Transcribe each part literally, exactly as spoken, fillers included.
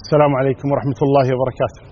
السلام عليكم ورحمة الله وبركاته.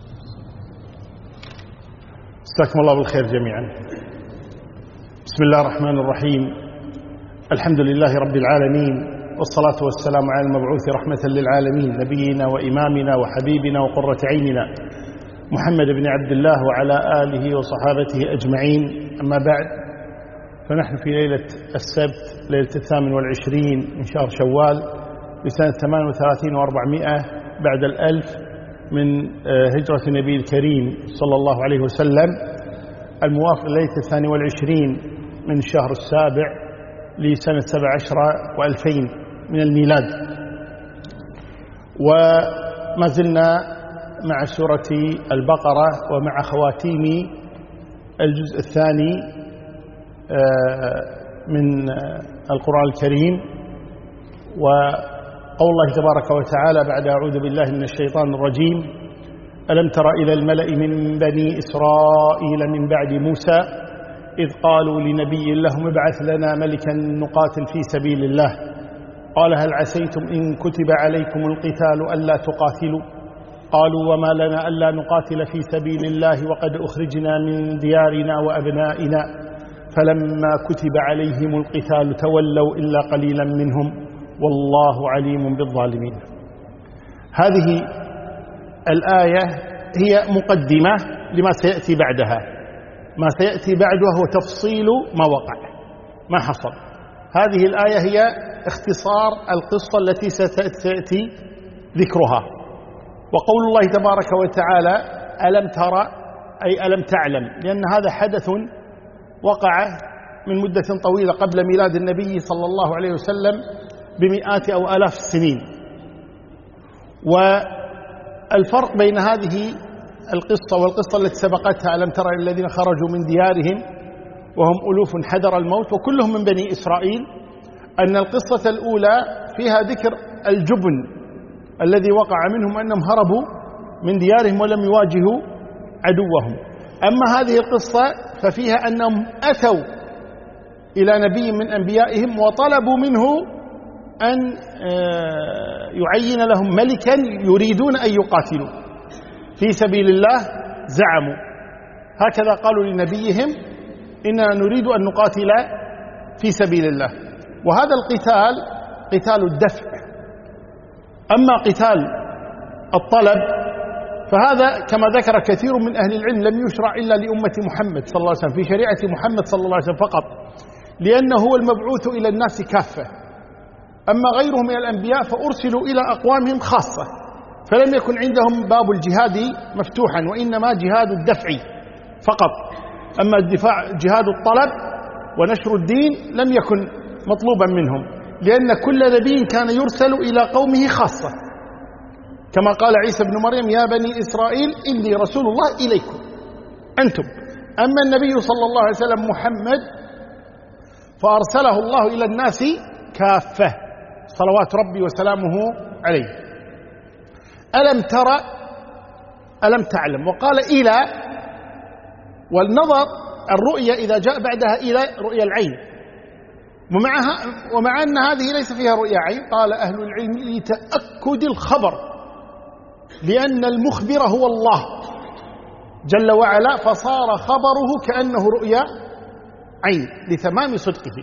مساكم الله بالخير جميعا. بسم الله الرحمن الرحيم. الحمد لله رب العالمين، والصلاة والسلام على المبعوث رحمة للعالمين، نبينا وإمامنا وحبيبنا وقرة عيننا محمد بن عبد الله وعلى آله وصحابته أجمعين. أما بعد، فنحن في ليلة السبت، ليلة الثامن والعشرين من شهر شوال لسنة ثمان وثلاثين وأربعمائة بعد الألف من هجرة النبي الكريم صلى الله عليه وسلم، الموافق ليلة الثاني والعشرين من الشهر السابع لسنة سبع عشر وألفين من الميلاد. وما زلنا مع سورة البقرة ومع خواتيم الجزء الثاني من القرآن الكريم، وقول الله تبارك وتعالى بعد أعوذ بالله من الشيطان الرجيم: ألم تر إلى الملأ من بني إسرائيل من بعد موسى إذ قالوا لنبي لهم ابعث لنا ملكا نقاتل في سبيل الله قال هل عسيتم إن كتب عليكم القتال ألا تقاتلوا قالوا وما لنا ألا نقاتل في سبيل الله وقد أخرجنا من ديارنا وأبنائنا فلما كتب عليهم القتال تولوا إلا قليلا منهم والله عليم بالظالمين. هذه الآية هي مقدمة لما سيأتي بعدها. ما سيأتي بعده هو تفصيل ما وقع، ما حصل. هذه الآية هي اختصار القصة التي ستأتي ذكرها. وقول الله تبارك وتعالى ألم ترى أي ألم تعلم، لأن هذا حدث وقع من مدة طويلة قبل ميلاد النبي صلى الله عليه وسلم بمئات أو آلاف السنين. والفرق بين هذه القصة والقصة التي سبقتها ألم ترى الذين خرجوا من ديارهم وهم ألوف حذر الموت وكلهم من بني إسرائيل، أن القصة الأولى فيها ذكر الجبن الذي وقع منهم أنهم هربوا من ديارهم ولم يواجهوا عدوهم. أما هذه القصة ففيها أنهم أتوا إلى نبي من أنبيائهم وطلبوا منه أن يعين لهم ملكا يريدون أن يقاتلوا في سبيل الله. زعموا هكذا، قالوا لنبيهم إننا نريد أن نقاتل في سبيل الله. وهذا القتال قتال الدفع. أما قتال الطلب فهذا كما ذكر كثير من أهل العلم لم يشرع إلا لأمة محمد صلى الله عليه وسلم، في شريعة محمد صلى الله عليه وسلم فقط، لأنه هو المبعوث إلى الناس كافة. أما غيرهم من الأنبياء فأرسلوا إلى أقوامهم خاصة، فلم يكن عندهم باب الجهاد مفتوحا، وإنما جهاد الدفع فقط. أما الدفاع جهاد الطلب ونشر الدين لم يكن مطلوبا منهم، لأن كل نبي كان يرسل إلى قومه خاصة، كما قال عيسى بن مريم يا بني إسرائيل إني رسول الله إليكم أنتم. أما النبي صلى الله عليه وسلم محمد فأرسله الله إلى الناس كافة صلوات ربي وسلامه عليه. ألم ترى ألم تعلم، وقال إلى، والنظر الرؤية إذا جاء بعدها إلى رؤية العين، ومعها ومع أن هذه ليس فيها رؤية عين، قال أهل العلم لتأكد الخبر، لأن المخبر هو الله جل وعلا، فصار خبره كأنه رؤيا عين لتمام صدقه.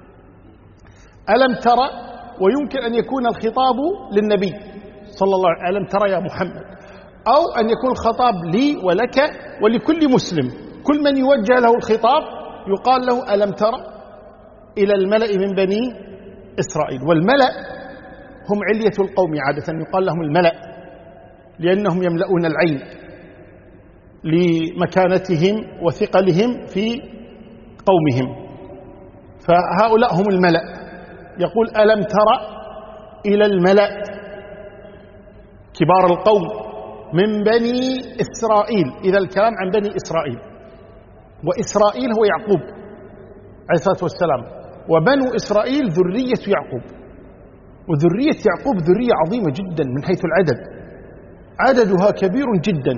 ألم ترى، ويمكن أن يكون الخطاب للنبي صلى الله عليه وسلم ألم ترى يا محمد، أو أن يكون الخطاب لي ولك ولكل مسلم، كل من يوجه له الخطاب يقال له ألم ترى إلى الملأ من بني إسرائيل. والملأ هم علية القوم، عادة يقال لهم الملأ لأنهم يملؤون العين لمكانتهم وثقلهم في قومهم، فهؤلاء هم الملأ. يقول ألم ترى إلى الملأ كبار القوم من بني إسرائيل، إذا الكلام عن بني إسرائيل، وإسرائيل هو يعقوب عليه الصلاة والسلام، وبنو إسرائيل ذرية يعقوب. وذرية يعقوب ذرية عظيمة جدا من حيث العدد، عددها كبير جدا،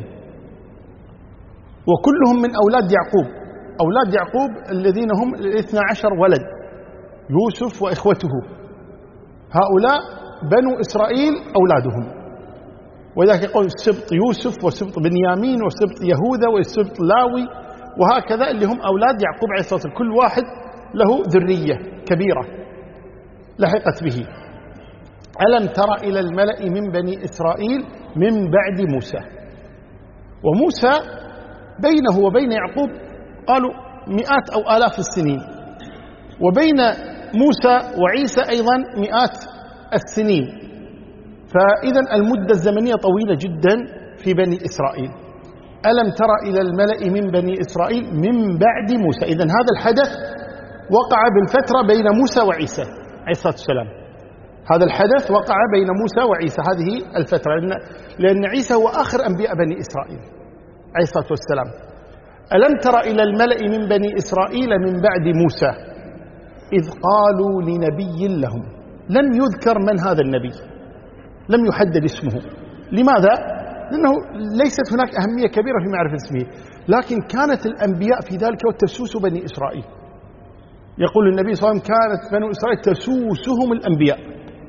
وكلهم من أولاد يعقوب. أولاد يعقوب الذين هم الاثنى عشر ولد، يوسف وإخوته، هؤلاء بنو إسرائيل أولادهم. ولذلك يقول سبط يوسف وسبط بنيامين وسبط يهوذا وسبط لاوي، وهكذا اللي هم أولاد يعقوب عليه الصلاة والسلام، كل واحد له ذرية كبيرة لحقت به. ألم تر إلى الملأ من بني إسرائيل من بعد موسى. وموسى بينه وبين يعقوب قالوا مئات أو آلاف السنين، وبين موسى وعيسى أيضا مئات السنين، فإذا المدة الزمنية طويلة جدا في بني إسرائيل. ألم تر إلى الملأ من بني إسرائيل من بعد موسى. إذن هذا الحدث وقع بالفترة بين موسى وعيسى عليه الصلاة والسلام. هذا الحدث وقع بين موسى وعيسى هذه الفترة، لأن, لأن عيسى هو آخر أنبياء بني إسرائيل عليه الصلاة والسلام. ألم تر إلى الملأ من بني إسرائيل من بعد موسى إذ قالوا لنبي لهم. لم يذكر من هذا النبي، لم يحدد اسمه. لماذا؟ لأنه ليست هناك أهمية كبيرة في معرفة اسمه، لكن كانت الأنبياء في ذلك وتسوس بني إسرائيل. يقول النبي صلى الله عليه وسلم كانت بنو إسرائيل تسوسهم الأنبياء،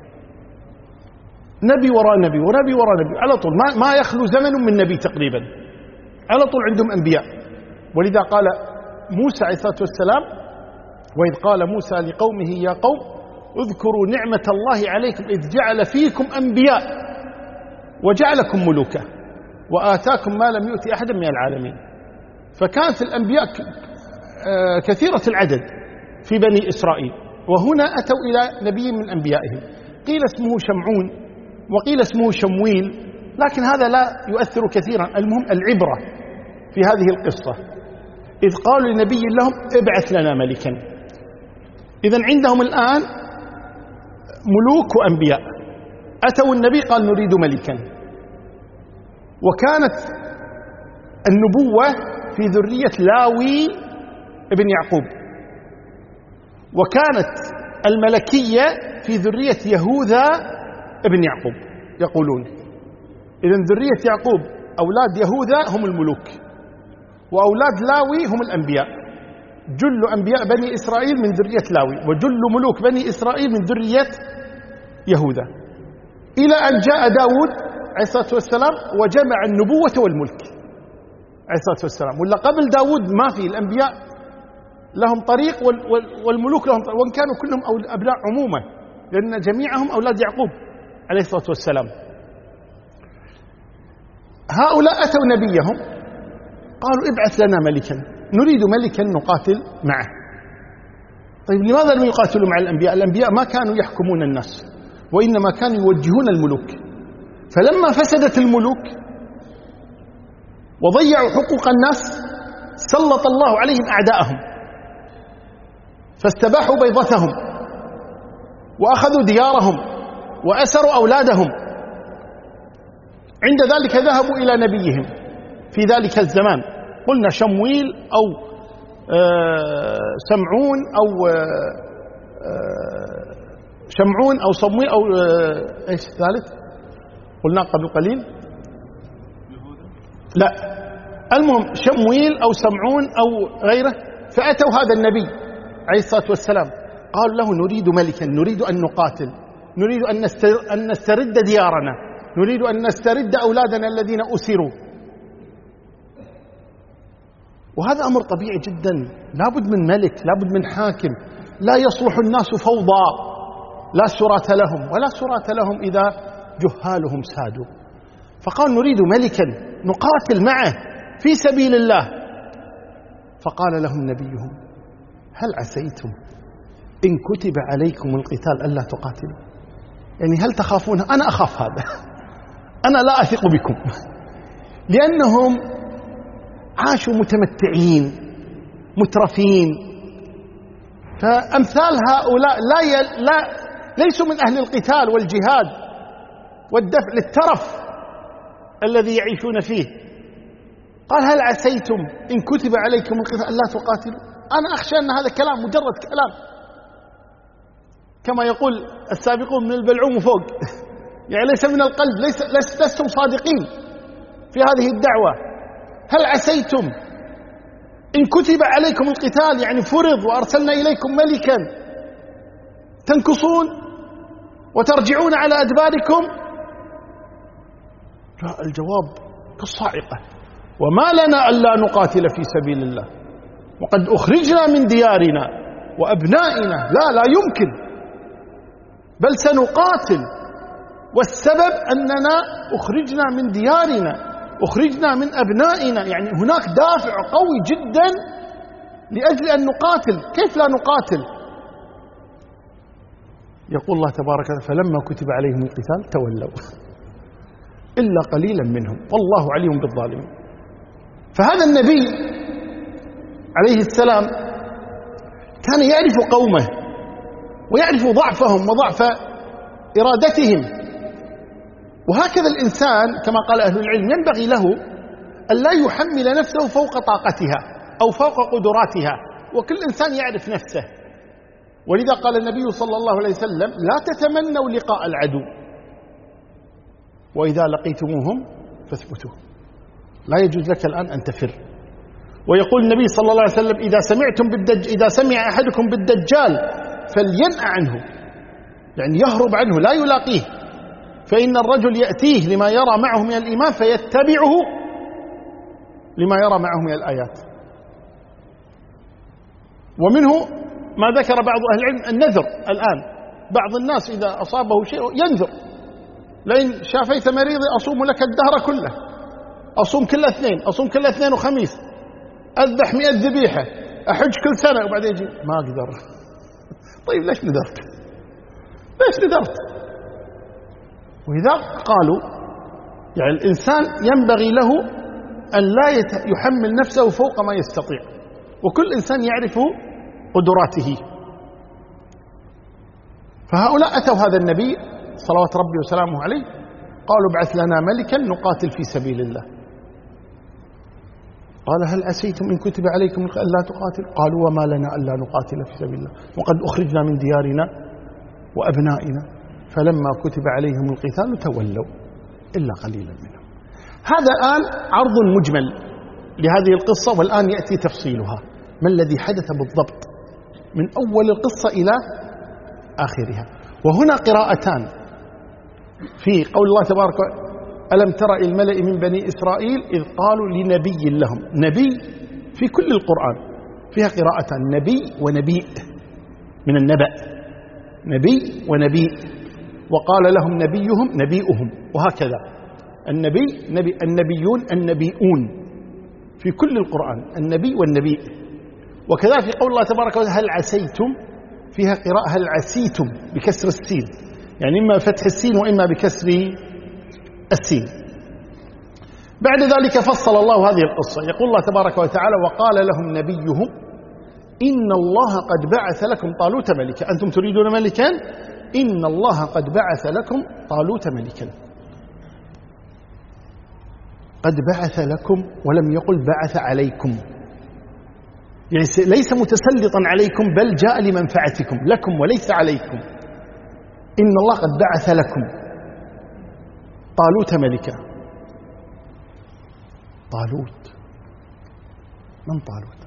نبي وراء نبي ونبي وراء نبي على طول، ما, ما يخلو زمن من نبي تقريبا، على طول عندهم أنبياء. ولذا قال موسى عليه الصلاة والسلام وإذ قال موسى لقومه يا قوم اذكروا نعمة الله عليكم إذ جعل فيكم أنبياء وجعلكم ملوكا وآتاكم ما لم يؤت أحدا من العالمين. فكانت الأنبياء كثيرة العدد في بني إسرائيل، وهنا أتوا إلى نبي من أنبيائهم، قيل اسمه شمعون وقيل اسمه شمويل، لكن هذا لا يؤثر كثيرا. المهم العبرة في هذه القصة إذ قالوا لنبي لهم ابعث لنا ملكا. إذن عندهم الآن ملوك وأنبياء، أتوا النبي قال نريد ملكا. وكانت النبوة في ذرية لاوي ابن يعقوب، وكانت الملكية في ذرية يهوذا ابن يعقوب يقولون. إذن ذرية يعقوب أولاد يهوذا هم الملوك، وأولاد لاوي هم الأنبياء. جل أنبياء بني إسرائيل من ذرية لاوي، وجل ملوك بني إسرائيل من ذرية يهوذا، إلى أن جاء داود عليه الصلاة والسلام وجمع النبوة والملك عليه الصلاة والسلام. ولا قبل داود ما في الأنبياء لهم طريق والملوك لهم طريق، وإن كانوا كلهم أبناء عمومة، لأن جميعهم أولاد يعقوب عليه الصلاة والسلام. هؤلاء أتوا نبيهم قالوا ابعث لنا ملكا، نريد ملكا نقاتل معه. طيب لماذا لم يقاتلوا مع الأنبياء؟ الأنبياء ما كانوا يحكمون الناس، وإنما كانوا يوجهون الملوك. فلما فسدت الملوك وضيعوا حقوق الناس سلط الله عليهم أعداءهم فاستباحوا بيضتهم وأخذوا ديارهم وأسروا أولادهم. عند ذلك ذهبوا إلى نبيهم في ذلك الزمان، قلنا شمويل أو سمعون أو شمعون أو صمويل أو إيش الثالث قلنا قبل قليل؟ لا، المهم شمويل أو سمعون أو غيره. فأتوا هذا النبي عليه الصلاة والسلام قالوا له نريد ملكا، نريد أن نقاتل، نريد أن نسترد ديارنا، نريد أن نسترد أولادنا الذين أسروا. وهذا أمر طبيعي جدا، لابد من ملك، لابد من حاكم. لا يصلح الناس فوضى، لا سراة لهم ولا سراة لهم إذا جهالهم سادوا. فقال نريد ملكا نقاتل معه في سبيل الله. فقال لهم نبيهم هل عسيتم إن كتب عليكم القتال ألا تقاتلوا؟ يعني هل تخافون؟ أنا أخاف هذا، أنا لا أثق بكم، لأنهم عاشوا متمتعين مترفين. فأمثال هؤلاء لا, ي... لا ليسوا من أهل القتال والجهاد والدفع للترف الذي يعيشون فيه. قال هل عسيتم إن كتب عليكم القتال ألا تقاتلوا؟ أنا أخشى أن هذا كلام مجرد كلام، كما يقول السابقون من البلعوم فوق يعني ليس من القلب، ليس لستم صادقين في هذه الدعوة. هل عسيتم إن كتب عليكم القتال، يعني فرض وأرسلنا إليكم ملكا، تنكصون وترجعون على أدباركم؟ الجواب كالصاعقة: وما لنا ألا نقاتل في سبيل الله وقد أخرجنا من ديارنا وأبنائنا. لا لا يمكن، بل سنقاتل، والسبب أننا أخرجنا من ديارنا، أخرجنا من أبنائنا. يعني هناك دافع قوي جدا لأجل أن نقاتل. كيف لا نقاتل؟ يقول الله تبارك وتعالى: فلما كتب عليهم القتال تولوا إلا قليلا منهم والله عليم بالظالمين. فهذا النبي عليه السلام كان يعرف قومه ويعرف ضعفهم وضعف إرادتهم. وهكذا الإنسان كما قال أهل العلم ينبغي له أن لا يحمل نفسه فوق طاقتها أو فوق قدراتها، وكل إنسان يعرف نفسه. ولذا قال النبي صلى الله عليه وسلم: لا تتمنوا لقاء العدو وإذا لقيتموهم فاثبتوا. لا يجوز لك الآن أن تفر. ويقول النبي صلى الله عليه وسلم: إذا سمعتم بالدج إذا سمع أحدكم بالدجال فلينأ عنه، يعني يهرب عنه لا يلاقيه، فإن الرجل يأتيه لما يرى معه من الإيمان فيتبعه لما يرى معه من الآيات. ومنه ما ذكر بعض أهل العلم النذر. الآن بعض الناس إذا أصابه شيء ينذر: لئن شافيت مريضي أصوم لك الدهر كله، أصوم كل اثنين، أصوم كل اثنين وخميس، أذبح مئة ذبيحة، أحج كل سنة. وبعدين يجي: ما أقدر. طيب ليش نذرت؟ ليش نذرت؟ وإذا قالوا يعني الإنسان ينبغي له أن لا يحمل نفسه فوق ما يستطيع، وكل إنسان يعرف قدراته. فهؤلاء أتوا هذا النبي صلوات ربي وسلامه عليه قالوا: ابعث لنا ملكا نقاتل في سبيل الله. قال: هل أسيتم إن كتب عليكم ألا تقاتل؟ قالوا: وما لنا ألا نقاتل في سبيل الله وقد أخرجنا من ديارنا وأبنائنا. فلما كتب عليهم القتال تولوا إلا قليلا منهم. هذا الآن عرض مجمل لهذه القصة، والآن يأتي تفصيلها. ما الذي حدث بالضبط من أول القصة إلى آخرها؟ وهنا قراءتان في قول الله تبارك: ألم تر إلى الملأ من بني إسرائيل إذ قالوا لنبي لهم. نبي في كل القرآن فيها قراءتان: نبي ونبي، من النبأ، نبي ونبي. وقال لهم نبيهم نبيئهم، وهكذا النبي نبي، النبيون النبيون في كل القرآن، النبي والنبي. وكذا في قول الله تبارك وتعالى: هل عسيتم، فيها قراءة هل عسيتم بكسر السين، يعني إما فتح السين وإما بكسر السين. بعد ذلك فصل الله هذه القصة. يقول الله تبارك وتعالى: وقال لهم نبيهم إن الله قد بعث لكم طالوت ملكا. أنتم تريدون ملكا؟ إن الله قد بعث لكم طالوت ملكا. قد بعث لكم، ولم يقل بعث عليكم، يعني ليس متسلطا عليكم بل جاء لمنفعتكم، لكم وليس عليكم. إن الله قد بعث لكم طالوت ملكا. طالوت، من طالوت؟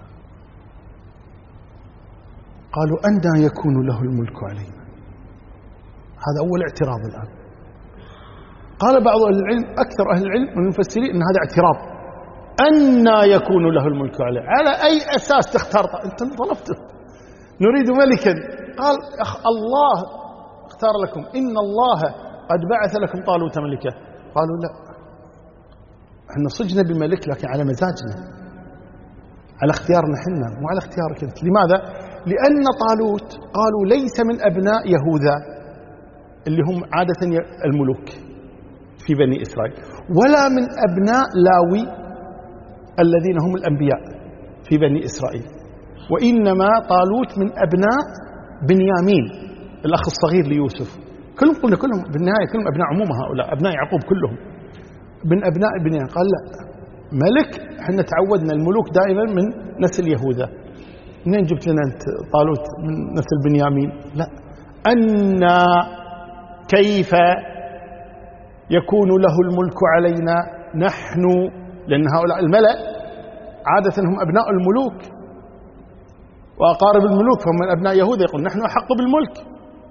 قالوا: أنى يكون له الملك علينا. هذا أول اعتراض الآن. قال بعض أهل العلم، أكثر أهل العلم من المفسرين، أن هذا اعتراض. أنى يكون له الملك علينا، على أي أساس تختار؟ أنت طلبته نريد ملكا. قال: الله اختار لكم، إن الله قد بعث لكم طالوت ملكا. قالوا: لا، احنا صجنا بملك لكن على مزاجنا، على اختيارنا حنا، مو على اختيارك انت. لماذا؟ لأن طالوت قالوا ليس من أبناء يهوذا اللي هم عادة الملوك في بني إسرائيل، ولا من أبناء لاوي الذين هم الأنبياء في بني إسرائيل، وإنما طالوت من أبناء بنيامين الأخ الصغير ليوسف. كلهم قلنا كلهم بالنهاية كلهم أبناء عموم، هؤلاء أبناء يعقوب كلهم من أبناء بنيامين. قال: لا، ملك، احنا تعودنا الملوك دائما من نسل يهوذا. منين جبت لنا أنت طالوت من نسل بنيامين؟ لا. أن كيف يكون له الملك علينا نحن، لأن هؤلاء الملأ عادة هم أبناء الملوك وأقارب الملوك، فهم من أبناء يهوذا، يقول نحن أحق بالملك.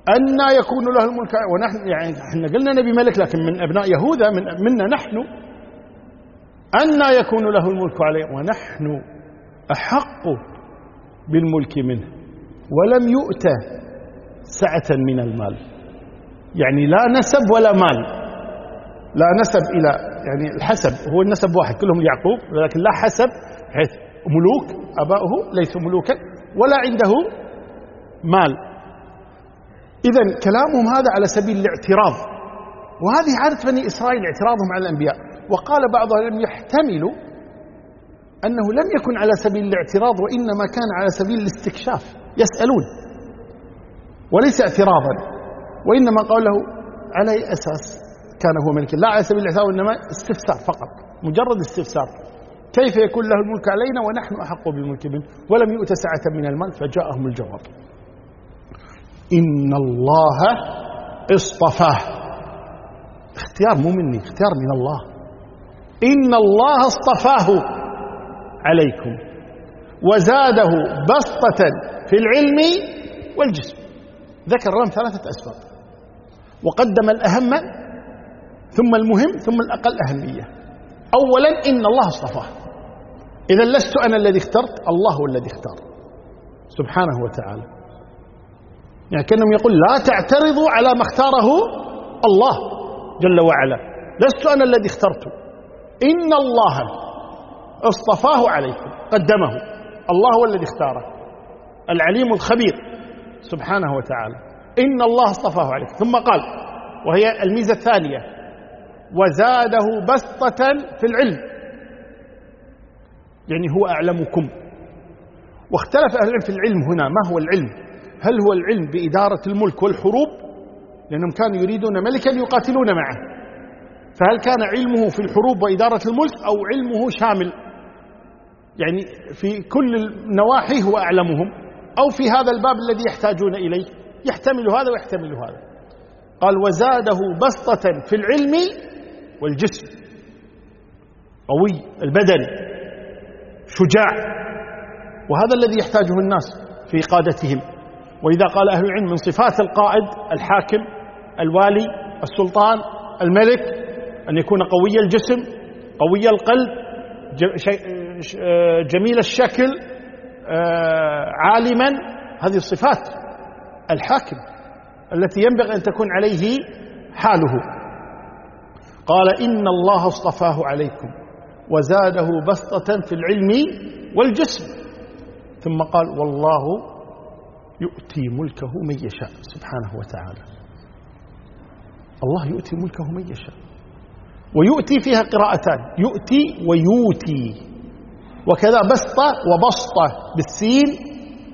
أنى يكون له الملك ونحن، يعني احنا قلنا نبي ملك لكن من أبناء يهوذا، من منا نحن. أنى يكون له الملك عليه ونحن أحق بالملك منه ولم يؤت سعة من المال. يعني لا نسب ولا مال، لا نسب إلى، يعني الحسب هو النسب واحد كلهم يعقوب، ولكن لا حسب حيث ملوك أباؤه ليسوا ملوكا ولا عنده مال. إذن كلامهم هذا على سبيل الاعتراض، وهذه عادة بني إسرائيل اعتراضهم على الأنبياء. وقال بعضهم لم يحتمل أنه لم يكن على سبيل الاعتراض وإنما كان على سبيل الاستكشاف، يسألون وليس اعتراضا، وإنما قال له على أي أساس كان هو ملكا، لا على سبيل الاعتراض وإنما استفسار فقط، مجرد استفسار، كيف يكون له الملك علينا ونحن أحق بالملك منه ولم يؤت سعة من المال. فجاءهم الجواب: إن الله اصطفاه. اختيار مو مني، اختيار من الله. إن الله اصطفاه عليكم وزاده بسطة في العلم والجسم. ذكر لهم ثلاثة أسباب، وقدم الأهم ثم المهم ثم الأقل أهمية. أولا إن الله اصطفاه، إذا لست أنا الذي اخترت، الله هو الذي اختار سبحانه وتعالى. يعني كأنهم يقول لا تعترضوا على ما اختاره الله جل وعلا، لست أنا الذي اخترته، إن الله اصطفاه عليكم، قدمه، الله هو الذي اختاره، العليم الخبير سبحانه وتعالى. إن الله اصطفاه عليكم، ثم قال، وهي الميزة الثانية: وزاده بسطة في العلم، يعني هو أعلمكم. واختلف أهل العلم في العلم هنا، ما هو العلم؟ هل هو العلم بإدارة الملك والحروب، لأنهم كانوا يريدون ملكا يقاتلون معه، فهل كان علمه في الحروب وإدارة الملك، أو علمه شامل يعني في كل النواحي هو أعلمهم، أو في هذا الباب الذي يحتاجون إليه، يحتمل هذا ويحتمل هذا. قال: وزاده بسطة في العلم والجسم، قوي البدن، شجاع، وهذا الذي يحتاجه الناس في قادتهم. وإذا قال أهل العلم من صفات القائد الحاكم الوالي السلطان الملك أن يكون قوي الجسم، قوي القلب، جميل الشكل، عالما. هذه الصفات الحاكم التي ينبغي أن تكون عليه حاله. قال: إن الله اصطفاه عليكم وزاده بسطة في العلم والجسم. ثم قال: والله يؤتي ملكه من يشاء سبحانه وتعالى. الله يؤتي ملكه من يشاء، ويؤتي فيها قراءتان: يؤتي ويؤتي، وكذا بسطة وبسطة بالسين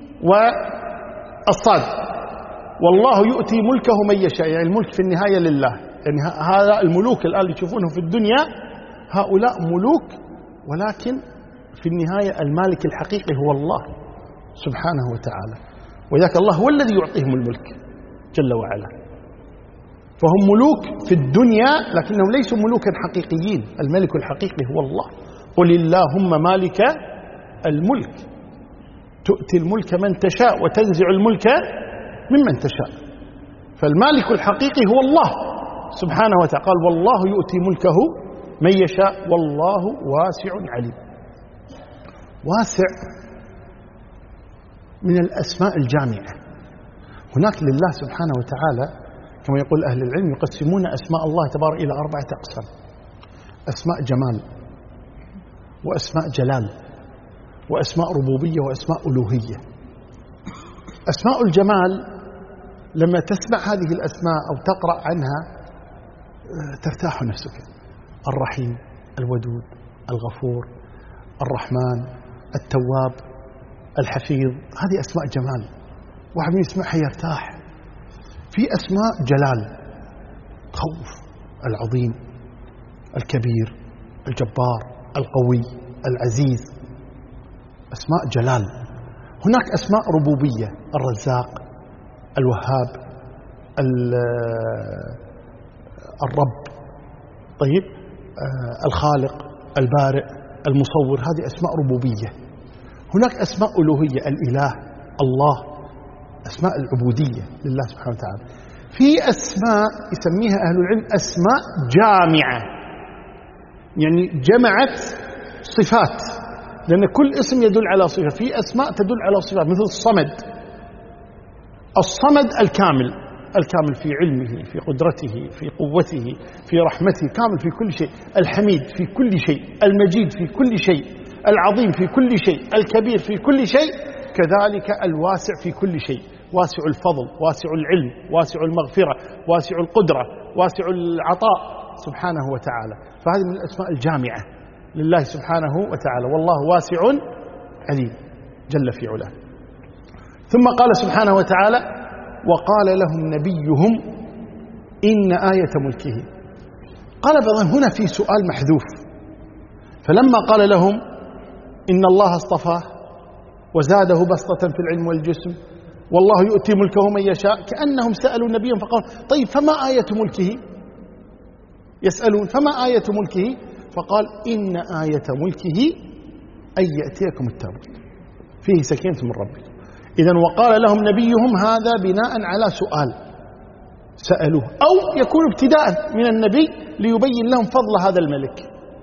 والصاد. والله يؤتي ملكه من يشاء، يعني الملك في النهاية لله. يعني هذا الملوك الآن اللي تشوفونهم في الدنيا هؤلاء ملوك، ولكن في النهاية المالك الحقيقي هو الله سبحانه وتعالى، وذاك الله هو الذي يعطيهم الملك جل وعلا. فهم ملوك في الدنيا لكنهم ليسوا ملوكا حقيقيين، الملك الحقيقي هو الله. قل اللهم مالك الملك تؤتي الملك من تشاء وتنزع الملك ممن تشاء. فالمالك الحقيقي هو الله سبحانه وتعالى. قال: والله يؤتي ملكه من يشاء والله واسع عليم. واسع من الأسماء الجامعة. هناك لله سبحانه وتعالى كما يقول أهل العلم يقسمون أسماء الله تبارك إلى أربعة أقسام: أسماء جمال، وأسماء جلال، وأسماء ربوبية، وأسماء ألوهية. أسماء الجمال لما تسمع هذه الأسماء أو تقرأ عنها ترتاح نفسك: الرحيم، الودود، الغفور، الرحمن، التواب، الحفيظ. هذه أسماء جمال، واحد من يسمعها يرتاح. في أسماء جلال: خوف، العظيم، الكبير، الجبار، القوي، العزيز. أسماء جلال. هناك أسماء ربوبية: الرزاق، الوهاب، الرب، طيب، الخالق، البارئ، المصور. هذه أسماء ربوبية. هناك أسماء ألوهية: الإله، الله، أسماء العبودية لله سبحانه وتعالى. في أسماء يسميها أهل العلم أسماء جامعة، يعني جمعت صفات، لأن كل اسم يدل على صفة. في أسماء تدل على صفات مثل الصمد. الصمد الكامل، الكامل في علمه، في قدرته، في قوته، في رحمته، كامل في كل شيء. الحميد في كل شيء، المجيد في كل شيء، العظيم في كل شيء، الكبير في كل شيء. كذلك الواسع في كل شيء، واسع الفضل، واسع العلم، واسع المغفرة، واسع القدرة، واسع العطاء سبحانه وتعالى. فهذه من الأسماء الجامعة لله سبحانه وتعالى، والله واسع عليم جل في علاه. ثم قال سبحانه وتعالى: وقال لهم نبيهم إن آية ملكه. قال بعضهم هنا في سؤال محذوف، فلما قال لهم إن الله اصطفاه وزاده بسطة في العلم والجسم والله يؤتي ملكه من يشاء، كأنهم سألوا النبي فقالوا: طيب فما آية ملكه؟ يسألون فما آية ملكه؟ فقال: إن آية ملكه أن يأتيكم التابوت فيه سكينة من ربكم. إذن وقال لهم نبيهم هذا بناء على سؤال سألوه، أو يكون ابتداء من النبي ليبين لهم فضل هذا الملك.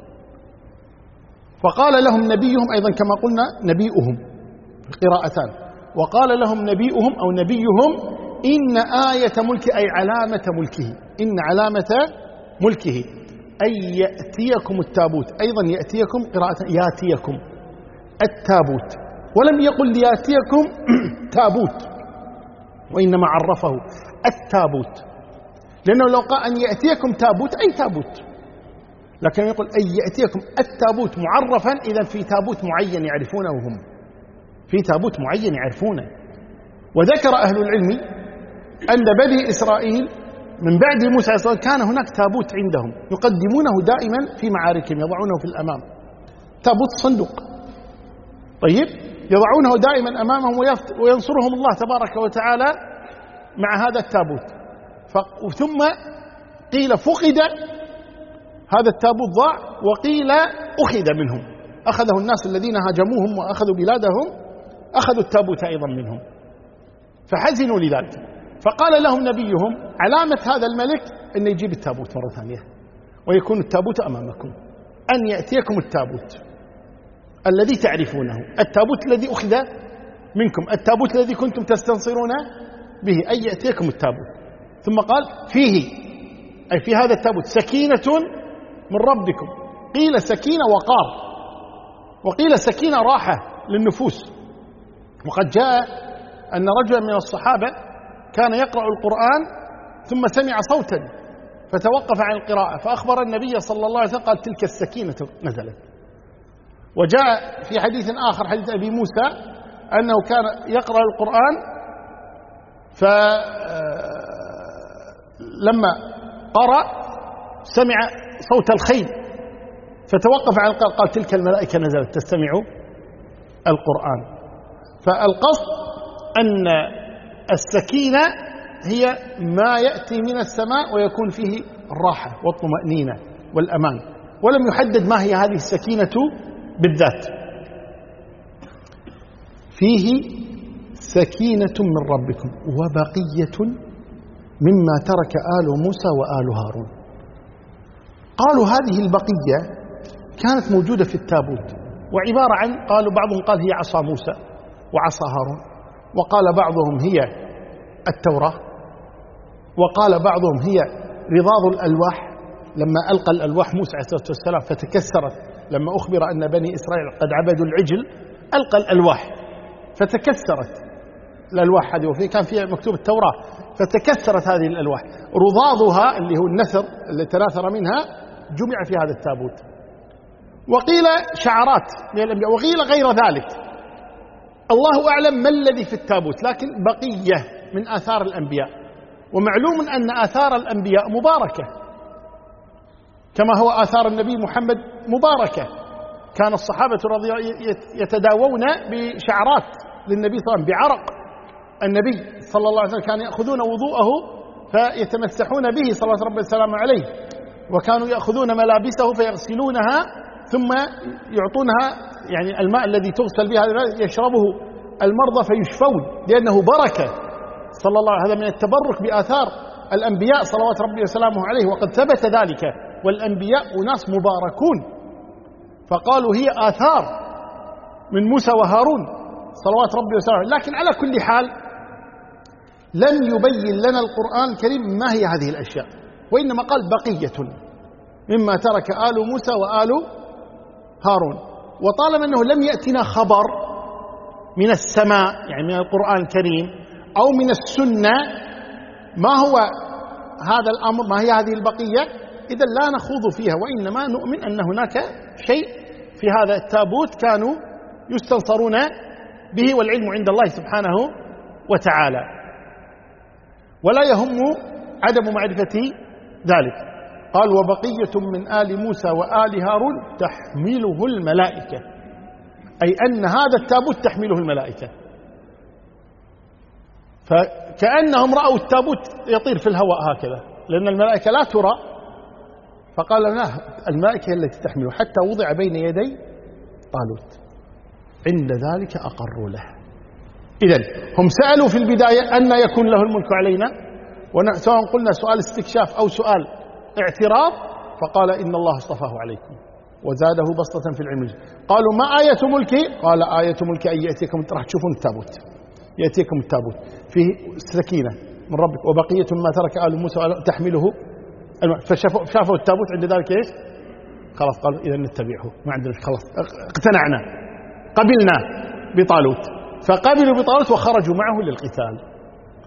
فقال لهم نبيهم أيضا كما قلنا نبيئهم قراءتان، وقال لهم نبيئهم أو نبيهم إن آية ملك أي علامة ملكه، إن علامة ملكه أي يأتيكم التابوت. أيضا يأتيكم قراءة يأتيكم التابوت، ولم يقل ليأتيكم تابوت، وإنما عرفه التابوت، لأنه لو قال أن يأتيكم تابوت أي تابوت، لكن يقول أن يأتيكم التابوت معرفا، إذا في تابوت معين يعرفونه هم، في تابوت معين يعرفونه. وذكر أهل العلم أن بني إسرائيل من بعد موسى عليه السلام كان هناك تابوت عندهم يقدمونه دائما في معاركهم، يضعونه في الأمام، تابوت صندوق، طيب يضعونه دائما أمامهم وينصرهم الله تبارك وتعالى مع هذا التابوت. ثم قيل فقد هذا التابوت، ضاع، وقيل أخذ منهم، أخذه الناس الذين هاجموهم وأخذوا بلادهم، أخذوا التابوت أيضا منهم فحزنوا لذلك. فقال لهم نبيهم علامة هذا الملك أن يجيب التابوت مرة ثانية ويكون التابوت أمامكم، أن يأتيكم التابوت الذي تعرفونه، التابوت الذي أخذ منكم، التابوت الذي كنتم تستنصرون به، أن يأتيكم التابوت. ثم قال فيه، أي في هذا التابوت سكينة من ربكم، قيل سكينة وقار، وقيل سكينة راحة للنفوس. وقد جاء أن رجلا من الصحابة كان يقرأ القرآن ثم سمع صوتا فتوقف عن القراءة فأخبر النبي صلى الله عليه وسلم قال تلك السكينة نزلت. وجاء في حديث آخر حديث أبي موسى أنه كان يقرأ القرآن فلما قرأ سمع صوت الخيل فتوقف عن القراءة قال تلك الملائكة نزلت تستمع القرآن. فالقصد أن السكينة هي ما يأتي من السماء ويكون فيه الراحة والطمأنينة والأمان، ولم يحدد ما هي هذه السكينة بالذات. فيه سكينة من ربكم وبقية مما ترك آل موسى وآل هارون. قالوا هذه البقية كانت موجودة في التابوت، وعبارة عن، قالوا بعضهم قال هي عصا موسى وعصا هارون، وقال بعضهم هي التوراة، وقال بعضهم هي رضاض الألواح، لما ألقى الألواح موسى عليه الصلاة والسلام فتكسرت، لما أخبر أن بني إسرائيل قد عبدوا العجل ألقى الألواح فتكسرت الألواح هذه، وفي كان فيها مكتوب التوراة فتكسرت هذه الألواح، رضاضها اللي هو النثر اللي تناثر منها جمع في هذا التابوت. وقيل شعرات من الأنبياء، وقيل غير ذلك، الله أعلم ما الذي في التابوت، لكن بقية من آثار الأنبياء. ومعلوم أن آثار الأنبياء مباركة كما هو آثار النبي محمد مباركة. كان الصحابة رضي الله يتداوون بشعرات للنبي صلى الله عليه وسلم، بعرق النبي صلى الله عليه وسلم، كانوا يأخذون وضوءه فيتمسحون به صلى الله عليه وسلم عليه، وكانوا يأخذون ملابسه فيغسلونها ثم يعطونها، يعني الماء الذي تغسل به يشربه المرضى فيشفون، لأنه بركة صلى الله عليه وسلم، هذا من التبرك بآثار الأنبياء صلوات ربي وسلامه عليه، وقد ثبت ذلك، والأنبياء أناس مباركون، فقالوا هي آثار من موسى وهارون صلوات ربي وسلامه. لكن على كل حال لم يبين لنا القرآن الكريم ما هي هذه الأشياء، وإنما قال بقية مما ترك آل موسى وآل هارون. وطالما أنه لم يأتنا خبر من السماء يعني من القرآن الكريم أو من السنة ما هو هذا الأمر، ما هي هذه البقية، إذن لا نخوض فيها، وإنما نؤمن أن هناك شيء في هذا التابوت كانوا يستنصرون به، والعلم عند الله سبحانه وتعالى، ولا يهم عدم معرفة ذلك. قال وبقية من آل موسى وآل هارون تحمله الملائكة، أي أن هذا التابوت تحمله الملائكة. فكأنهم رأوا التابوت يطير في الهواء هكذا، لأن الملائكة لا ترى، فقال لا، الملائكة التي تحمله، حتى وضع بين يدي طالوت، عند ذلك أقروا له. إذن هم سألوا في البداية أن يكون له الملك علينا، وسواء قلنا سؤال استكشاف أو سؤال اعتراض، فقال إن الله اصطفاه عليكم وزاده بسطة في العلم. قالوا ما آية ملكي؟ قال آية ملكي أن يأتيكم، راح تشوفون التابوت، يأتيكم التابوت فيه سكينة من ربك وبقية ما ترك آل موسى تحمله. فشافوا شافوا التابوت، عند ذلك ايش؟ خلاص قالوا إذا نتبعه، ما عندنا خلاص، اقتنعنا، قبلنا بطالوت، فقبلوا بطالوت وخرجوا معه للقتال.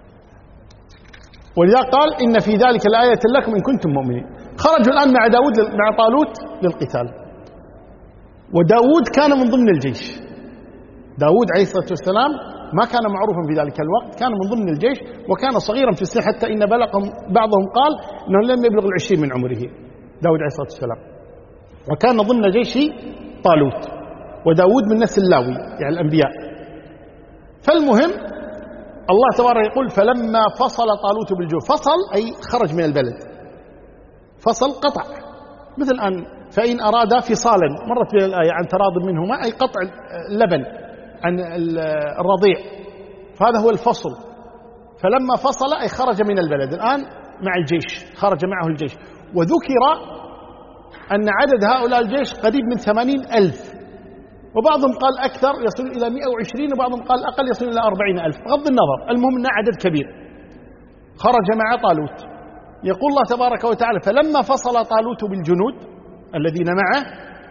ولذا قال إن في ذلك لآية لكم إن كنتم مؤمنين. خرجوا الآن مع داود مع طالوت للقتال، وداود كان من ضمن الجيش. داود عليه الصلاة والسلام ما كان معروفا في ذلك الوقت، كان من ضمن الجيش، وكان صغيرا في السن، حتى إن بلغهم بعضهم قال إنه لم يبلغ العشرين من عمره داود عليه الصلاة والسلام، وكان ضمن جيش طالوت. وداود من نسل اللاوي يعني الأنبياء. فالمهم الله تبارك يقول فلما فصل طالوت بالجنود، فصل أي خرج من البلد، فصل قطع، مثل أن فإن أراد فصالا، مرت بها الآية عن تراض منهما، أي قطع اللبن عن الرضيع، فهذا هو الفصل. فلما فصل أي خرج من البلد، الآن مع الجيش، خرج معه الجيش. وذكر أن عدد هؤلاء الجيش قريب من ثمانين ألف، وبعضهم قال أكثر يصل إلى مئة وعشرين، وبعضهم قال أقل يصل إلى أربعين ألف، بغض النظر، المهم أنه عدد كبير خرج مع طالوت. يقول الله تبارك وتعالى فلما فصل طالوت بالجنود الذين معه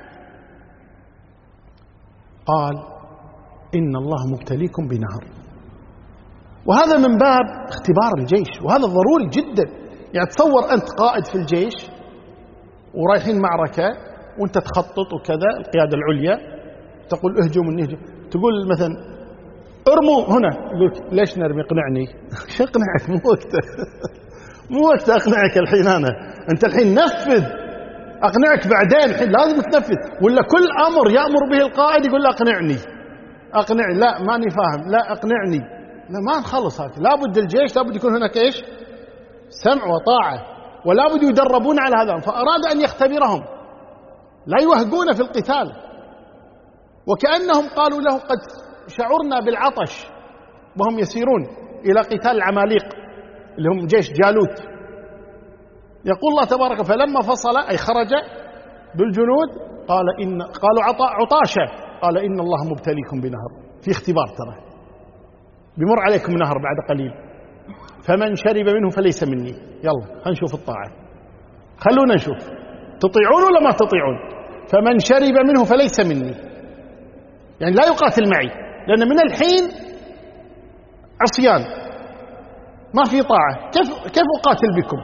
قال إن الله مبتليكم بنهر. وهذا من باب اختبار الجيش، وهذا ضروري جدا. يعني تصور أنت قائد في الجيش ورايحين معركة وانت تخطط وكذا، القيادة العليا تقول اهجموا نهجم، تقول مثلا ارموا هنا، يقول ليش نرمي؟ اقنعني. شو اقنعك؟ مو وقته، مو وقت اقنعك الحين، انا انت الحين نفذ، اقنعك بعدين، الحين لازم تنفذ. ولا كل امر يأمر به القائد يقول له اقنعني اقنعني، لا ماني فاهم، لا اقنعني، لا ما نخلص هذا. لابد الجيش لابد يكون هناك ايش؟ سمع وطاعة، ولابد يدربون على هذا. فأراد أن يختبرهم، لا يوهقون في القتال، وكأنهم قالوا له قد شعرنا بالعطش وهم يسيرون إلى قتال العماليق اللي هم جيش جالوت. يقول الله تبارك فلما فصل أي خرج بالجنود قال إن قالوا عطاشة، قال إن الله مبتليكم بنهر، في اختبار، ترى بمر عليكم نهر بعد قليل، فمن شرب منه فليس مني. يلا هنشوف الطاعة، خلونا نشوف تطيعون ولا ما تطيعون. فمن شرب منه فليس مني، يعني لا يقاتل معي، لأن من الحين عصيان ما في طاعة، كيف كيف أقاتل بكم؟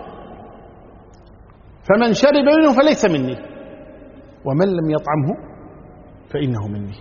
فمن شرب منه فليس مني ومن لم يطعمه فإنه مني.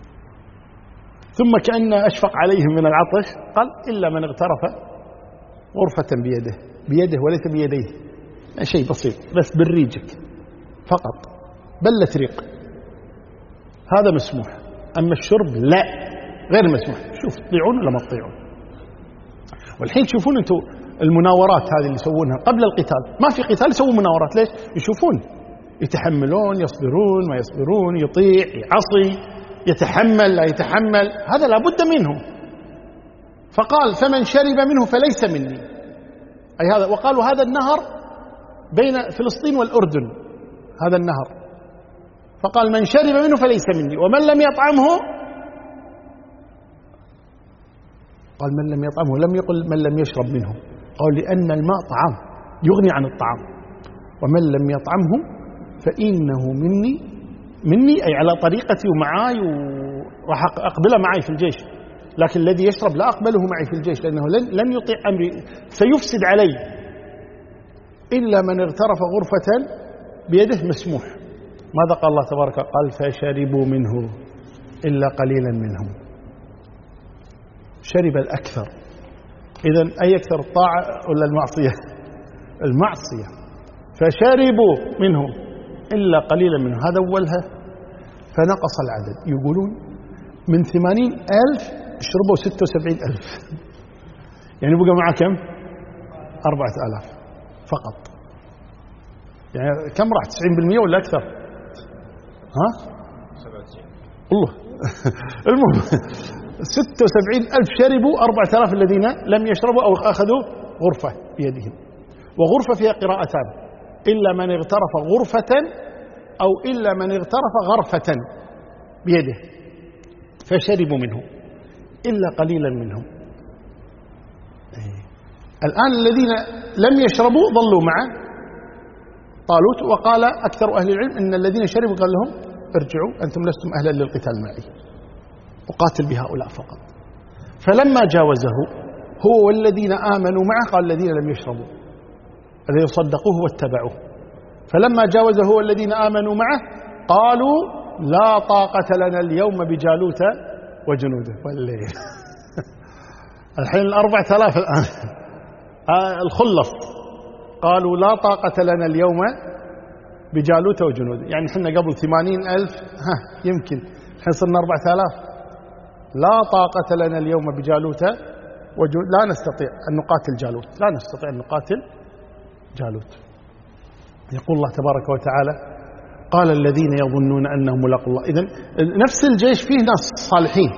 ثم كأن أشفق عليهم من العطش قال إلا من اغترف غرفة بيده، بيده وليس بيديه، شيء بسيط بس بالريجك فقط، بلة ريق، هذا مسموح. أما الشرب لا، غير مسموح. شوف تطيعون ولا ما تطيعون. والحين تشوفون أنتم المناورات هذه اللي يسوونها قبل القتال، ما في قتال يسوون مناورات، ليش؟ يشوفون يتحملون، يصبرون ما يصبرون، يطيع يعصي، يتحمل لا يتحمل، هذا لابد منهم. فقال فمن شرب منه فليس مني، أي هذا. وقالوا هذا النهر بين فلسطين والأردن، هذا النهر، فقال من شرب منه فليس مني، ومن لم يطعمه، قال من لم يطعمه، لم يقل من لم يشرب منه، قال لأن الماء طعام يغني عن الطعام، ومن لم يطعمه فإنه مني، مني أي على طريقتي ومعاي وراح أقبله معي في الجيش، لكن الذي يشرب لا أقبله معي في الجيش، لأنه لن, لن يطيع أمري، سيفسد علي، إلا من اغترف غرفة بيده مسموح. ماذا قال الله تبارك؟ قال فشربوا منه إلا قليلا منهم. شرب الأكثر. إذن أي أكثر، الطاعة ولا المعصية؟ المعصية. فشربوا منه إلا قليلا منهم، هذا أولها. فنقص العدد، يقولون من ثمانين ألف شربوا ستة وسبعين ألف، يعني بقى معه كم؟ أربعة آلاف فقط. يعني كم راح؟ تسعين بالمئة ولا أكثر؟ ها؟ سبعة وتسعين الله. المهم ستة وسبعين ألف شربوا، أربعة آلاف الذين لم يشربوا أو أخذوا غرفة بيدهم. وغرفة فيها قراءتان، إلا من اغترف غرفة أو إلا من اغترف غرفة بيده. فشربوا منه إلا قليلا منهم. الآن الذين لم يشربوا ظلوا مع طالوت. وقال أكثر أهل العلم إن الذين شربوا قال لهم ارجعوا أنتم لستم أهلا للقتال معي، وقاتل بهؤلاء فقط. فلما جاوزه هو والذين آمنوا معه، قال الذين لم يشربوا الذين صدقوه واتبعوه، فلما جاوزه هو والذين آمنوا معه قالوا لا طاقة لنا اليوم بجالوت وجنوده. والليل الحين الأربعة آلاف الآن الخلص قالوا لا طاقة لنا اليوم بجالوت وجنوده، يعني احنا قبل ثمانين ألف ها يمكن، الحين صرنا أربعة آلاف. لا طاقة لنا اليوم بجالوت وجنود، لا نستطيع أن نقاتل جالوت، لا نستطيع أن نقاتل جالوت. يقول الله تبارك وتعالى قال الذين يظنون أنهم ملاقوا الله. إذن نفس الجيش فيه ناس صالحين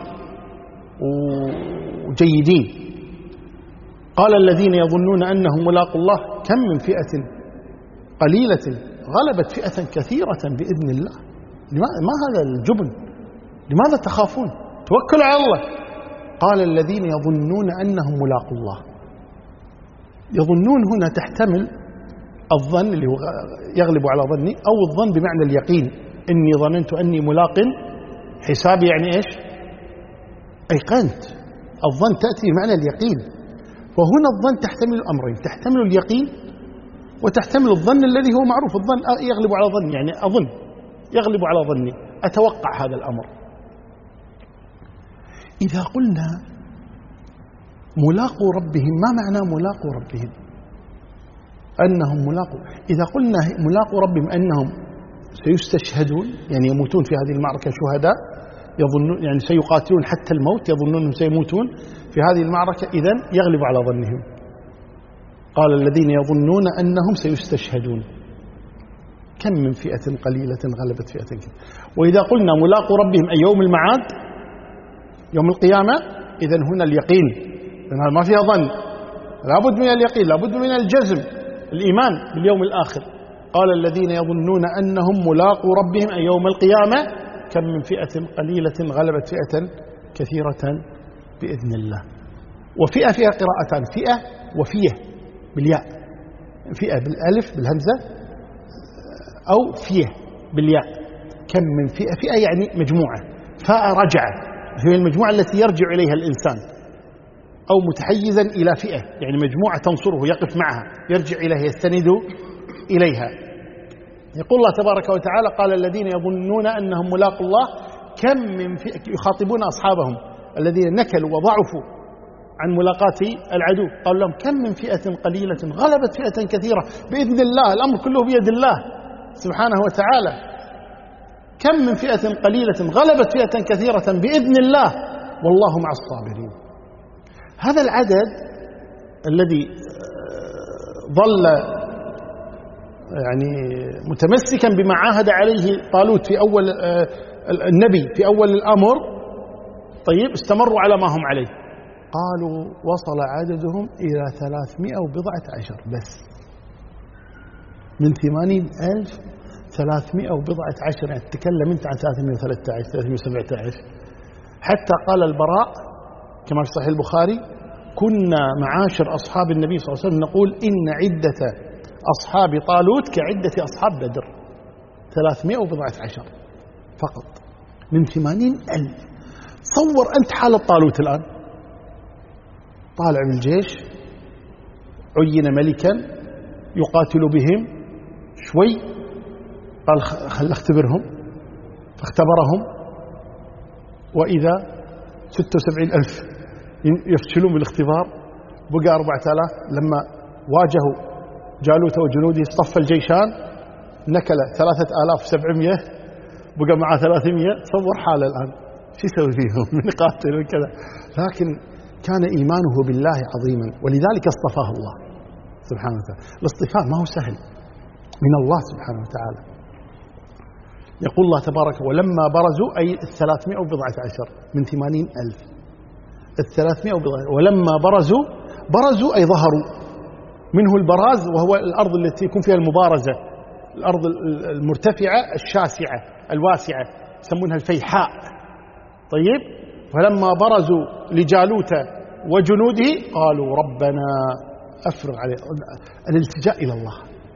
وجيدين. قال الذين يظنون أنهم ملاقوا الله كم من فئة قليلة غلبت فئة كثيرة بإذن الله. ما هذا الجبن؟ لماذا تخافون؟ توكلوا على الله. قال الذين يظنون أنهم ملاقوا الله. يظنون هنا تحتمل الظن اللي هو يغلب على ظني، أو الظن بمعنى اليقين، إني ظننت أني ملاق حسابي، يعني إيش؟ أيقنت. الظن تأتي بمعنى اليقين، وهنا الظن تحتمل أمرين، تحتمل اليقين وتحتمل الظن الذي هو معروف. الظن يغلب على ظني، يعني أظن يغلب على ظني، أتوقع هذا الأمر. إذا قلنا ملاقوا ربهم، ما معنى ملاقوا ربهم؟ أنهم ملاقوا. إذا قلنا ملاقوا ربهم أنهم سيستشهدون، يعني يموتون في هذه المعركة شهداء، يظنون يعني سيقاتلون حتى الموت، يظنون أنهم سيموتون في هذه المعركة، إذن يغلب على ظنهم. قال الذين يظنون أنهم سيستشهدون كم من فئة قليلة غلبت فئة كثيرة. وإذا قلنا ملاقوا ربهم أي يوم المعاد، يوم القيامة، إذن هنا اليقين، لأنها ما فيها ظن، لابد من اليقين، لابد من الجزم، الإيمان باليوم الآخر. قال الذين يظنون أنهم ملاقوا ربهم أي يوم القيامة كم من فئة قليلة غلبت فئة كثيرة بإذن الله. وفئة فيها قراءتان، فئة وفيه بالياء، فئة بالألف بالهمزة، أو فيه بالياء. كم من فئة، فئة يعني مجموعة، فاء رجع هي المجموعة التي يرجع إليها الإنسان، أو متحيزا إلى فئة يعني مجموعة تنصره، يقف معها، يرجع إليها، يستند إليها. يقول الله تبارك وتعالى قال الذين يظنون أنهم ملاقوا الله كم من فئة، يخاطبون أصحابهم الذين نكلوا وضعفوا عن ملاقاة العدو، قال لهم كم من فئة قليلة غلبت فئة كثيرة بإذن الله. الأمر كله بيد الله سبحانه وتعالى. كم من فئة قليلة غلبت فئة كثيرة بإذن الله والله مع الصابرين. هذا العدد الذي ظل يعني متمسكا بما عاهد عليه طالوت في أول النبي في أول الأمر، طيب استمروا على ما هم عليه، قالوا وصل عددهم إلى ثلاثمائة وبضعة عشر بس، من ثمانين ألف ثلاثمائة وبضعة عشر، يعني تتكلم أنت عن ثلاثمائة وثلاثة عشر ثلاثمائة وسبعة عشر. حتى قال البراء كما في صحيح البخاري: كنا معاشر أصحاب النبي صلى الله عليه وسلم نقول إن عدة أصحاب طالوت كعدة أصحاب بدر، ثلاثمائة وبضعة عشر فقط من ثمانين ألف. تصور أنت حالة طالوت الآن، طالع بالجيش، عين ملكا يقاتل بهم شوي، قال خل اختبرهم، فاختبرهم، وإذا ستة وسبعين ألف يفشلون بالاختبار، بقى أربعة آلاف. لما واجهوا جالوت وجنوده اصطف الجيشان، نكل ثلاثة آلاف وسبعمائة، بقى معه ثلاثمائة. تصور حاله الآن شو يسوي فيهم من قاتل وكذا. لكن كان إيمانه بالله عظيما، ولذلك اصطفاه الله سبحانه وتعالى. الاصطفاء ما هو سهل، من الله سبحانه وتعالى. يقول الله تبارك: ولما برزوا، أي الثلاثمائة وبضعة عشر من ثمانين ألف، الثلاثمائة وبضعة. ولما برزوا، برزوا أي ظهروا، منه البراز وهو الأرض التي يكون فيها المبارزة، الأرض المرتفعة الشاسعة الواسعة يسمونها الفيحاء. طيب، فلما برزوا لجالوت وجنوده قالوا ربنا أفرغ علينا، الالتجاء إلى الله،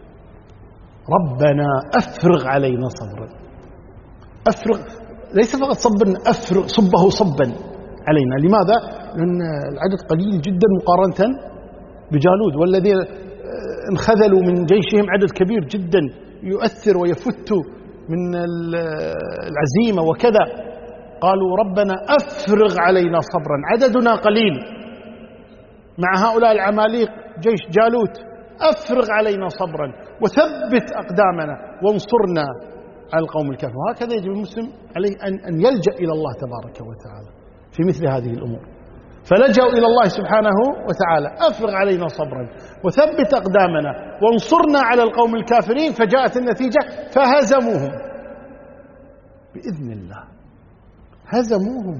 ربنا أفرغ علينا صبرا. أفرغ ليس فقط صبا، أفرغ صبه صبا علينا. لماذا؟ لأن العدد قليل جدا مقارنة بجالوت، والذين انخذلوا من جيشهم عدد كبير جدا يؤثر ويفت من العزيمة وكذا. قالوا ربنا أفرغ علينا صبرا، عددنا قليل مع هؤلاء العماليق جيش جالوت، أفرغ علينا صبرا وثبت أقدامنا وانصرنا على القوم الكافرين. وهكذا يجب المسلم عليه أن يلجأ إلى الله تبارك وتعالى في مثل هذه الأمور. فلجأوا إلى الله سبحانه وتعالى: أفرغ علينا صبرا وثبت أقدامنا وانصرنا على القوم الكافرين. فجاءت النتيجة فهزموهم بإذن الله، هزموهم.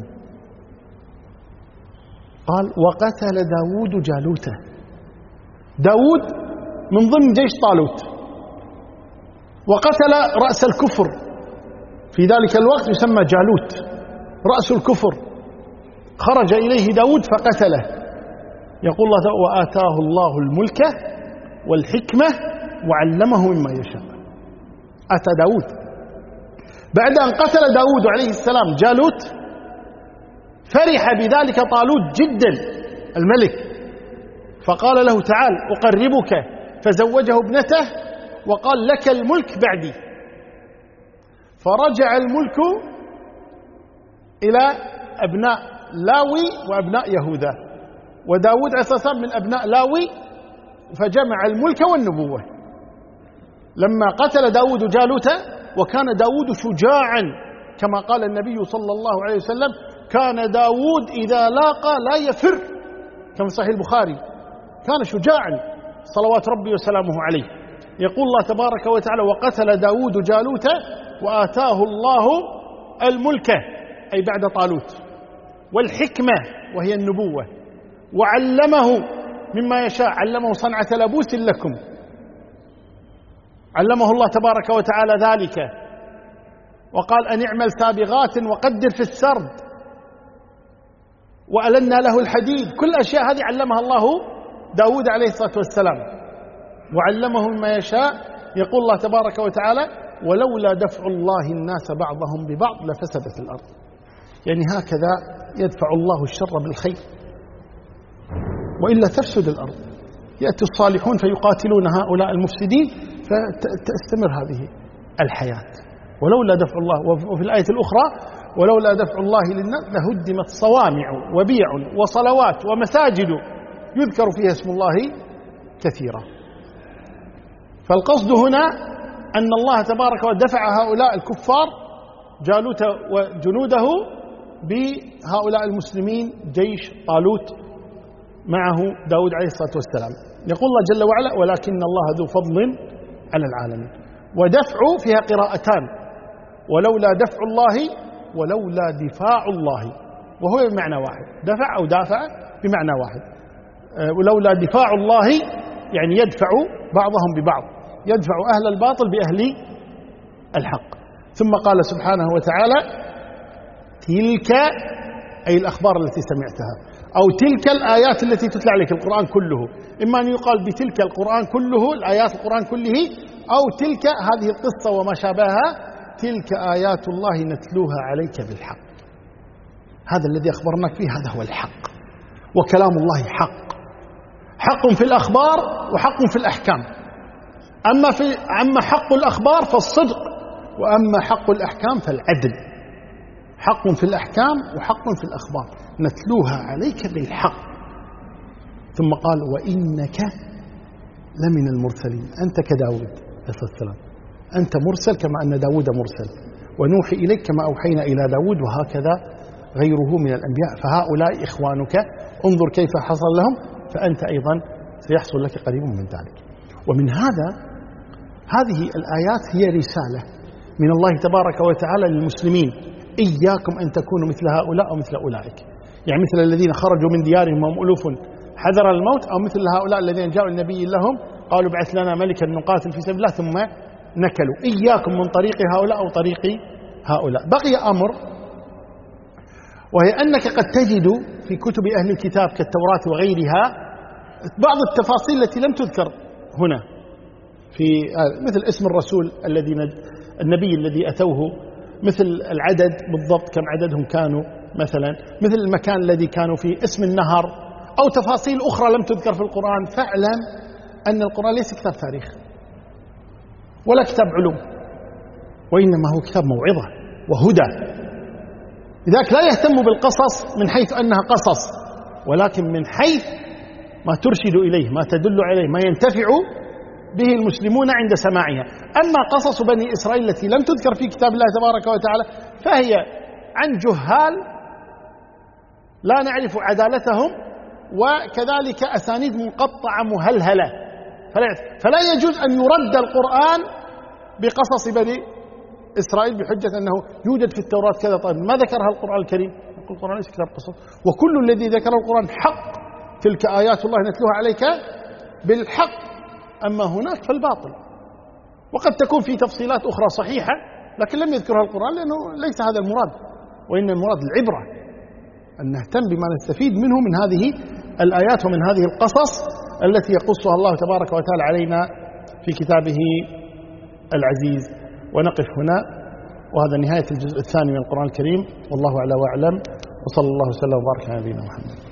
قال: وقتل داود جالوت. داود من ضمن جيش طالوت، وقتل رأس الكفر في ذلك الوقت يسمى جالوت، رأس الكفر. خرج إليه داود فقتله. يقول الله: وآتاه الله الملك والحكمة وعلمه مما يشاء. أتى داود بعد أن قتل داود عليه السلام جالوت، فرح بذلك طالوت جدا الملك، فقال له: تعال أقربك، فزوجه ابنته وقال: لك الملك بعدي. فرجع الملك إلى أبناء لاوي وأبناء يهوذا، وداود عليه الصلاة والسلام من أبناء لاوي، فجمع الملك والنبوة. لما قتل داود جالوت، وكان داود شجاعا كما قال النبي صلى الله عليه وسلم: كان داود إذا لاقى لا يفر، كما في صحيح البخاري، كان شجاعا صلوات ربي وسلامه عليه. يقول الله تبارك وتعالى: وقتل داود جالوت وآتاه الله الملك، أي بعد طالوت، والحكمة وهي النبوة، وعلمه مما يشاء، علمه صنعة لبوس لكم، علمه الله تبارك وتعالى ذلك. وقال: أن اعمل سابغات وقدر في السرد، وألنا له الحديد. كل الأشياء هذه علمها الله داود عليه الصلاة والسلام، وعلمه مما يشاء. يقول الله تبارك وتعالى: ولولا دفع الله الناس بعضهم ببعض لفسدت الأرض. يعني هكذا يدفع الله الشر بالخير، وإلا تفسد الأرض. يأتي الصالحون فيقاتلون هؤلاء المفسدين، فتستمر هذه الحياة. ولولا دفع الله. وفي الآية الأخرى: ولولا دفع الله للناس لهدمت صوامع وبيع وصلوات ومساجد يذكر فيها اسم الله كثيرا. فالقصد هنا أن الله تبارك وتعالى دفع هؤلاء الكفار جالوت وجنوده بهؤلاء المسلمين جيش طالوت معه داود عليه الصلاة والسلام. يقول الله جل وعلا: ولكن الله ذو فضل على العالمين. ودفع فيها قراءتان: ولولا دفع الله ولولا دفاع الله. وهو بمعنى واحد، دفع أو دافع بمعنى واحد. ولولا دفاع الله يعني يدفع بعضهم ببعض، يدفع أهل الباطل بأهل الحق. ثم قال سبحانه وتعالى تلك أي الأخبار التي سمعتها، أو تلك الآيات التي تتلى عليك، القرآن كله، إما أن يقال بتلك القرآن كله، الآيات القرآن كله، أو تلك هذه القصة وما شابهها، تلك آيات الله نتلوها عليك بالحق. هذا الذي أخبرناك فيه، هذا هو الحق، وكلام الله حق، حق في الأخبار وحق في الأحكام. أما في أما حق الأخبار فالصدق، وأما حق الأحكام فالعدل. حق في الأحكام وحق في الأخبار نتلوها عليك بالحق. ثم قال وإنك لمن المرسلين، أنت كداود عليه السلام، أنت مرسل كما أن داود مرسل، ونوحي إليك كما أوحينا إلى داود، وهكذا غيره من الأنبياء، فهؤلاء إخوانك، انظر كيف حصل لهم، فأنت أيضا سيحصل لك قريب من ذلك. ومن هذا هذه الآيات هي رسالة من الله تبارك وتعالى للمسلمين، إياكم أن تكونوا مثل هؤلاء أو مثل أولئك، يعني مثل الذين خرجوا من ديارهم وهم ألوف حذر الموت، أو مثل هؤلاء الذين جاءوا النبي لهم قالوا ابعث لنا ملكا نقاتل في سبيل الله ثم نكلوا. إياكم من طريق هؤلاء أو طريق هؤلاء. بقي أمر، وهي أنك قد تجد في كتب أهل الكتاب كالتوراة وغيرها بعض التفاصيل التي لم تذكر هنا، في مثل اسم الرسول الذي النبي الذي أتوه، مثل العدد بالضبط كم عددهم كانوا مثلا، مثل المكان الذي كانوا فيه، اسم النهر، أو تفاصيل أخرى لم تذكر في القرآن. فاعلم أن القرآن ليس كتاب تاريخ ولا كتاب علوم، وإنما هو كتاب موعظة وهدى. لذلك لا يهتم بالقصص من حيث أنها قصص، ولكن من حيث ما ترشد إليه، ما تدل عليه، ما ينتفع به المسلمون عند سماعها. أما قصص بني إسرائيل التي لم تذكر في كتاب الله تبارك وتعالى فهي عن جهال لا نعرف عدالتهم، وكذلك أسانيد منقطعة مهلهلة، فلا يجوز أن يرد القرآن بقصص بني إسرائيل بحجة أنه يوجد في التوراة كذا. طيب ما ذكرها القرآن الكريم؟ القرآن ليس كتاب قصص، وكل الذي ذكره القرآن حق، تلك آيات الله نتلوها عليك بالحق. أما هناك فالباطل، وقد تكون في تفصيلات أخرى صحيحة لكن لم يذكرها القرآن، لأنه ليس هذا المراد، وإن المراد العبرة، أن نهتم بما نستفيد منه من هذه الآيات ومن هذه القصص التي يقصها الله تبارك وتعالى علينا في كتابه العزيز. ونقف هنا، وهذا نهاية الجزء الثاني من القرآن الكريم، والله أعلى وأعلم، وصلى الله وسلم وبارك على نبينا محمد.